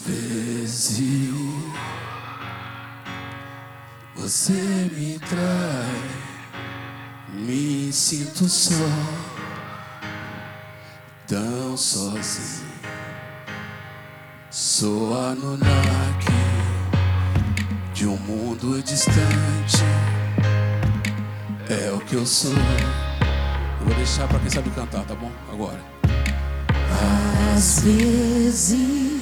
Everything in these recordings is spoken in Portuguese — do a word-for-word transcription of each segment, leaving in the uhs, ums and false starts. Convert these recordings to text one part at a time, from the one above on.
vezes você me trai, me sinto só, tão sozinho. Sou Anunnaki de um mundo distante, é o que eu sou. Eu vou deixar pra quem sabe cantar, tá bom? Agora. Às vezes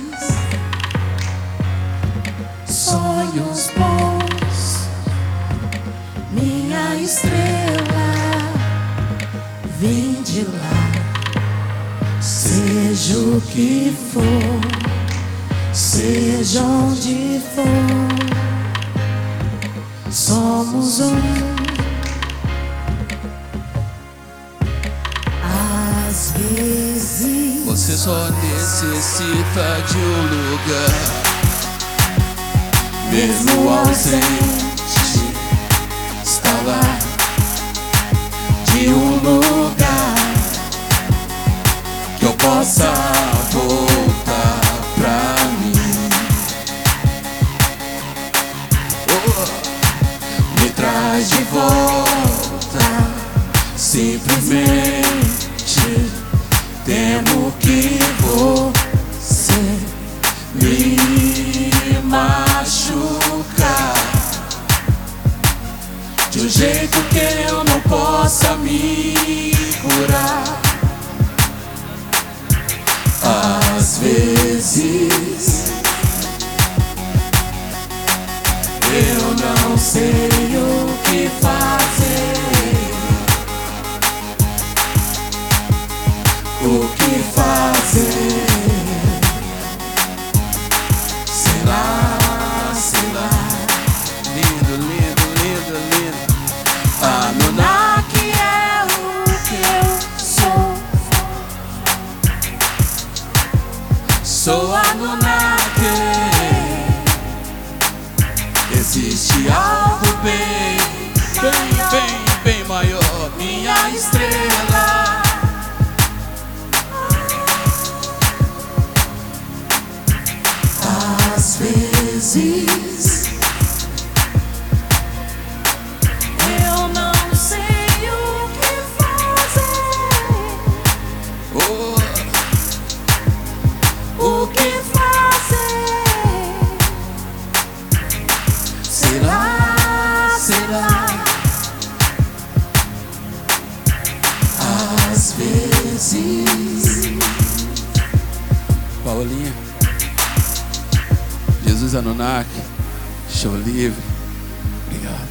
sonhos bons, minha estrela vem de lá. Seja o que for, seja onde for, somos um. Às vezes você só necessita de um lugar, mesmo ausente, está lá, de um lugar que eu possa voltar pra mim. Oh, me traz de volta, simplesmente temo que você me machucar de um jeito que eu não possa me curar. Às vezes eu não sei o que fazer, o que fazer. Sei lá, sei lá. Lindo, lindo, lindo, lindo. Anunnaki é o que eu sou. Sou Anunnaki. Existe algo bem, bem, bem, bem maior. Minha estrela. Às vezes eu não sei o que fazer, oh, o que fazer. sei lá, sei lá. Às vezes Paulinha, Jesus Anunnaki, show livre. Obrigado.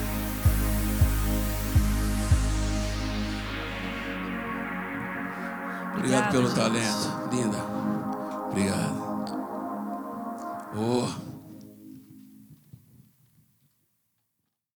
Obrigado pelo talento, linda. Obrigado. Oh.